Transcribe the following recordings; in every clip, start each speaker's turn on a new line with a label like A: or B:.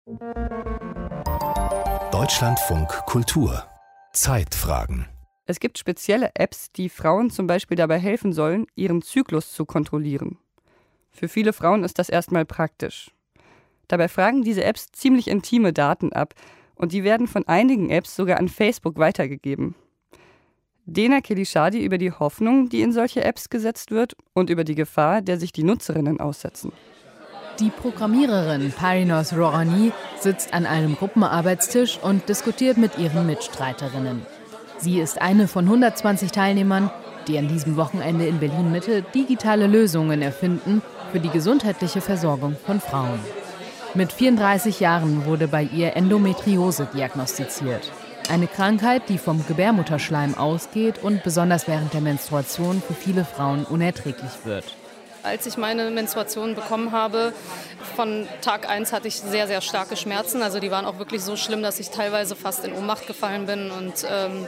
A: Deutschlandfunk Kultur Zeitfragen.
B: Es gibt spezielle Apps, die Frauen zum Beispiel dabei helfen sollen, ihren Zyklus zu kontrollieren. Für viele Frauen ist das erstmal praktisch. Dabei fragen diese Apps ziemlich intime Daten ab und die werden von einigen Apps sogar an Facebook weitergegeben. Dena Kelishadi über die Hoffnung, die in solche Apps gesetzt wird, und über die Gefahr, der sich die Nutzerinnen aussetzen.
C: Die Programmiererin Parinos Rohani sitzt an einem Gruppenarbeitstisch und diskutiert mit ihren Mitstreiterinnen. Sie ist eine von 120 Teilnehmern, die an diesem Wochenende in Berlin-Mitte digitale Lösungen erfinden für die gesundheitliche Versorgung von Frauen. Mit 34 Jahren wurde bei ihr Endometriose diagnostiziert. Eine Krankheit, die vom Gebärmutterschleim ausgeht und besonders während der Menstruation für viele Frauen unerträglich wird.
D: Als ich meine Menstruation bekommen habe, von Tag 1 hatte ich sehr, sehr starke Schmerzen. Also die waren auch wirklich so schlimm, dass ich teilweise fast in Ohnmacht gefallen bin und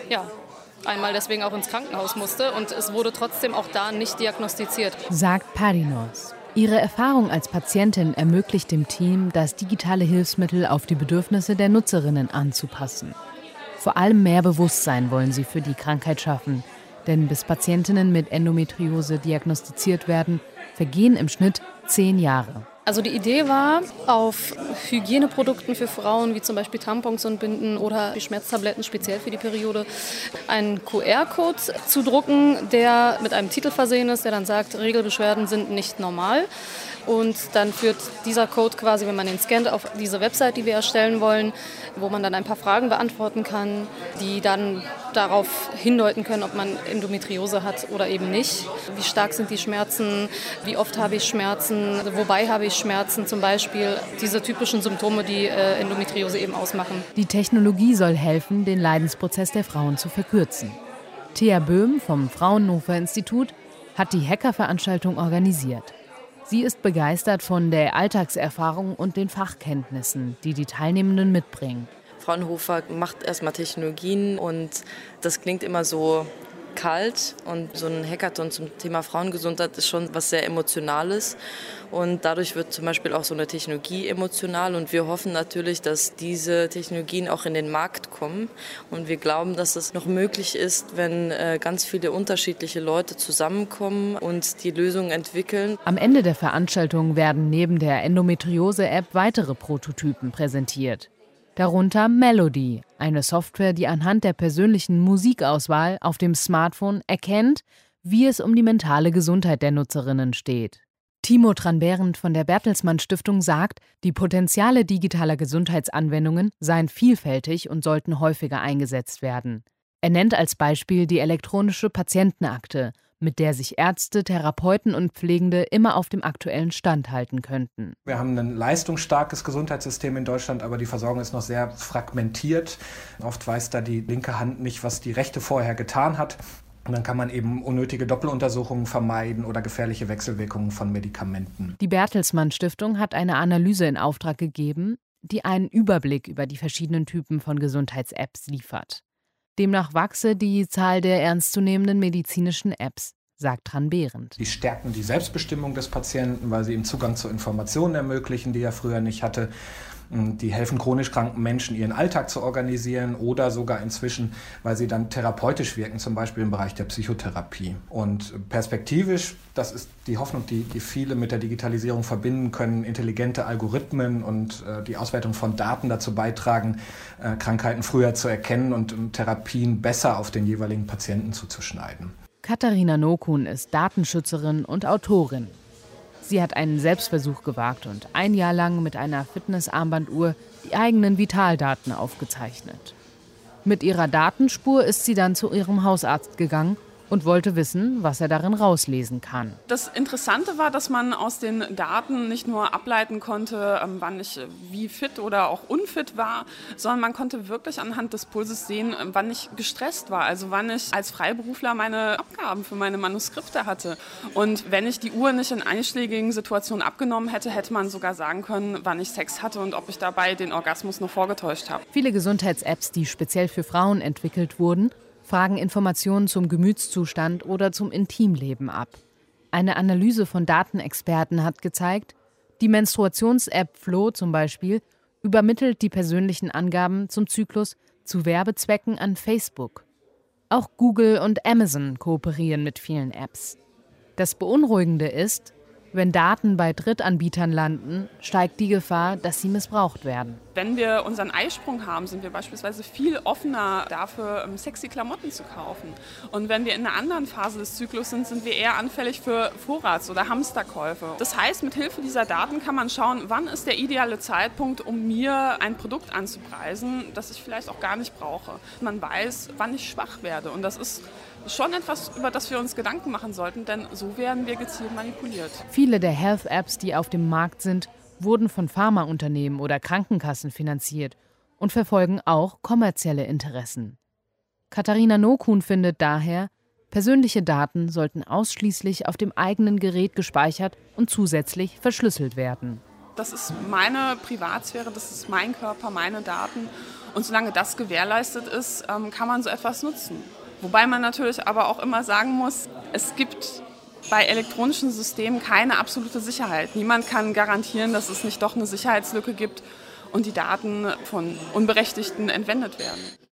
D: einmal deswegen auch ins Krankenhaus musste. Und es wurde trotzdem auch da nicht diagnostiziert.
C: Sagt Parinos. Ihre Erfahrung als Patientin ermöglicht dem Team, das digitale Hilfsmittel auf die Bedürfnisse der Nutzerinnen anzupassen. Vor allem mehr Bewusstsein wollen sie für die Krankheit schaffen. Denn bis Patientinnen mit Endometriose diagnostiziert werden, vergehen im Schnitt 10 Jahre.
D: Also die Idee war, auf Hygieneprodukten für Frauen, wie zum Beispiel Tampons und Binden oder die Schmerztabletten speziell für die Periode, einen QR-Code zu drucken, der mit einem Titel versehen ist, der dann sagt, Regelbeschwerden sind nicht normal. Und dann führt dieser Code quasi, wenn man ihn scannt, auf diese Website, die wir erstellen wollen, wo man dann ein paar Fragen beantworten kann, die dann darauf hindeuten können, ob man Endometriose hat oder eben nicht. Wie stark sind die Schmerzen? Wie oft habe ich Schmerzen? Wobei habe ich Schmerzen? Zum Beispiel diese typischen Symptome, die Endometriose eben ausmachen.
C: Die Technologie soll helfen, den Leidensprozess der Frauen zu verkürzen. Thea Böhm vom Fraunhofer Institut hat die Hackerveranstaltung organisiert. Sie ist begeistert von der Alltagserfahrung und den Fachkenntnissen, die die Teilnehmenden mitbringen.
E: Fraunhofer macht erstmal Technologien und das klingt immer so kalt. Und so ein Hackathon zum Thema Frauengesundheit ist schon was sehr Emotionales. Und dadurch wird zum Beispiel auch so eine Technologie emotional. Und wir hoffen natürlich, dass diese Technologien auch in den Markt kommen. Und wir glauben, dass es noch möglich ist, wenn ganz viele unterschiedliche Leute zusammenkommen und die Lösungen entwickeln.
C: Am Ende der Veranstaltung werden neben der Endometriose-App weitere Prototypen präsentiert. Darunter Melody, eine Software, die anhand der persönlichen Musikauswahl auf dem Smartphone erkennt, wie es um die mentale Gesundheit der Nutzerinnen steht. Timo Tranberend von der Bertelsmann Stiftung sagt, die Potenziale digitaler Gesundheitsanwendungen seien vielfältig und sollten häufiger eingesetzt werden. Er nennt als Beispiel die elektronische Patientenakte, mit der sich Ärzte, Therapeuten und Pflegende immer auf dem aktuellen Stand halten könnten.
F: Wir haben ein leistungsstarkes Gesundheitssystem in Deutschland, aber die Versorgung ist noch sehr fragmentiert. Oft weiß da die linke Hand nicht, was die rechte vorher getan hat. Und dann kann man eben unnötige Doppeluntersuchungen vermeiden oder gefährliche Wechselwirkungen von Medikamenten.
C: Die Bertelsmann Stiftung hat eine Analyse in Auftrag gegeben, die einen Überblick über die verschiedenen Typen von Gesundheits-Apps liefert. Demnach wachse die Zahl der ernstzunehmenden medizinischen Apps, sagt Tranberend.
F: Die stärken die Selbstbestimmung des Patienten, weil sie ihm Zugang zu Informationen ermöglichen, die er früher nicht hatte. Die helfen chronisch kranken Menschen, ihren Alltag zu organisieren oder sogar inzwischen, weil sie dann therapeutisch wirken, zum Beispiel im Bereich der Psychotherapie. Und perspektivisch, das ist die Hoffnung, die viele mit der Digitalisierung verbinden können, intelligente Algorithmen und die Auswertung von Daten dazu beitragen, Krankheiten früher zu erkennen und Therapien besser auf den jeweiligen Patienten zuzuschneiden.
C: Katharina Nokun ist Datenschützerin und Autorin. Sie hat einen Selbstversuch gewagt und ein Jahr lang mit einer Fitnessarmbanduhr die eigenen Vitaldaten aufgezeichnet. Mit ihrer Datenspur ist sie dann zu ihrem Hausarzt gegangen und wollte wissen, was er darin rauslesen kann.
G: Das Interessante war, dass man aus den Daten nicht nur ableiten konnte, wann ich wie fit oder auch unfit war, sondern man konnte wirklich anhand des Pulses sehen, wann ich gestresst war, also wann ich als Freiberufler meine Abgaben für meine Manuskripte hatte. Und wenn ich die Uhr nicht in einschlägigen Situationen abgenommen hätte, hätte man sogar sagen können, wann ich Sex hatte und ob ich dabei den Orgasmus noch vorgetäuscht habe.
C: Viele Gesundheits-Apps, die speziell für Frauen entwickelt wurden, fragen Informationen zum Gemütszustand oder zum Intimleben ab. Eine Analyse von Datenexperten hat gezeigt, die Menstruations-App Flo zum Beispiel übermittelt die persönlichen Angaben zum Zyklus zu Werbezwecken an Facebook. Auch Google und Amazon kooperieren mit vielen Apps. Das Beunruhigende ist, wenn Daten bei Drittanbietern landen, steigt die Gefahr, dass sie missbraucht werden.
G: Wenn wir unseren Eisprung haben, sind wir beispielsweise viel offener dafür, sexy Klamotten zu kaufen. Und wenn wir in einer anderen Phase des Zyklus sind, sind wir eher anfällig für Vorrats- oder Hamsterkäufe. Das heißt, mit Hilfe dieser Daten kann man schauen, wann ist der ideale Zeitpunkt, um mir ein Produkt anzupreisen, das ich vielleicht auch gar nicht brauche. Man weiß, wann ich schwach werde. Und das ist schon etwas, über das wir uns Gedanken machen sollten, denn so werden wir gezielt manipuliert.
C: Viele der Health-Apps, die auf dem Markt sind, wurden von Pharmaunternehmen oder Krankenkassen finanziert und verfolgen auch kommerzielle Interessen. Katharina Nokun findet daher, persönliche Daten sollten ausschließlich auf dem eigenen Gerät gespeichert und zusätzlich verschlüsselt werden.
G: Das ist meine Privatsphäre, das ist mein Körper, meine Daten. Und solange das gewährleistet ist, kann man so etwas nutzen. Wobei man natürlich aber auch immer sagen muss, es gibt bei elektronischen Systemen keine absolute Sicherheit. Niemand kann garantieren, dass es nicht doch eine Sicherheitslücke gibt und die Daten von Unberechtigten entwendet werden.